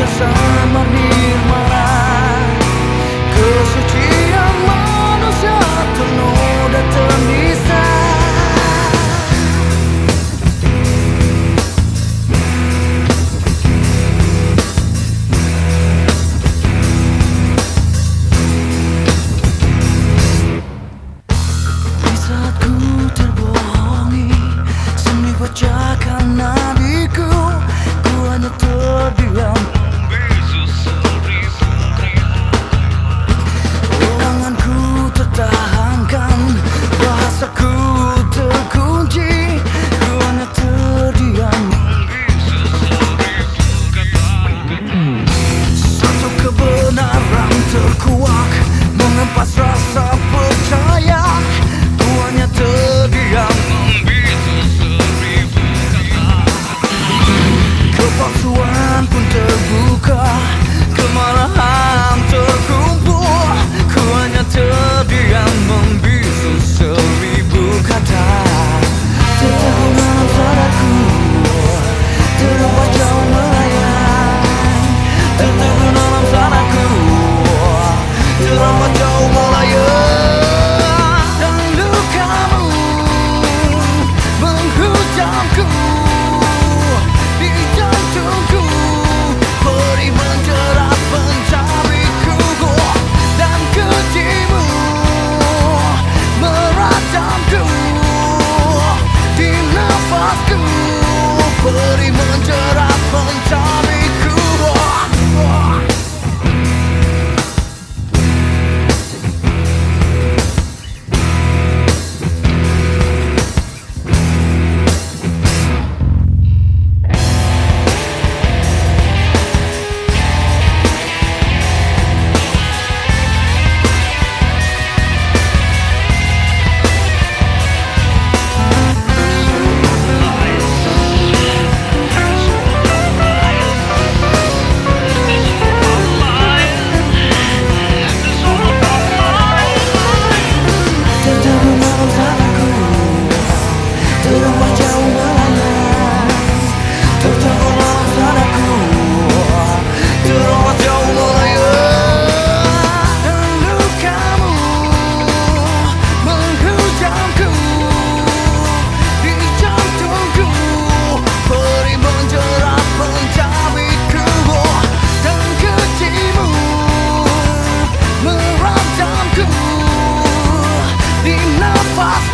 samar nirmana, kesucian manusia ternoda ternisa. Di saat ku terbohongi, seni bacakan nadiku, ku hanya terdiam membisu seribu krian. Ulanganku tertahankan, bahasaku terkunci, ku hanya terdiam membisu seribu kata. Satu kebenaran terkuak mengempas rasa percaya, ku hanya terdiam membisu seribu kata. Kepalsuan pun terbuka, kemarahan terkumpul, ku hanya terdiam membisu seribu kata. Tertahan dalam sadarku, terlupa jauh melayang. Tertahan dalam sadarku, terlupa jauh melayang. Dan lukamu menghujamku di jantungku, beri menjerat pencariku, dan kejimu merajamku di nafasku, beri menjerat pencariku. Fast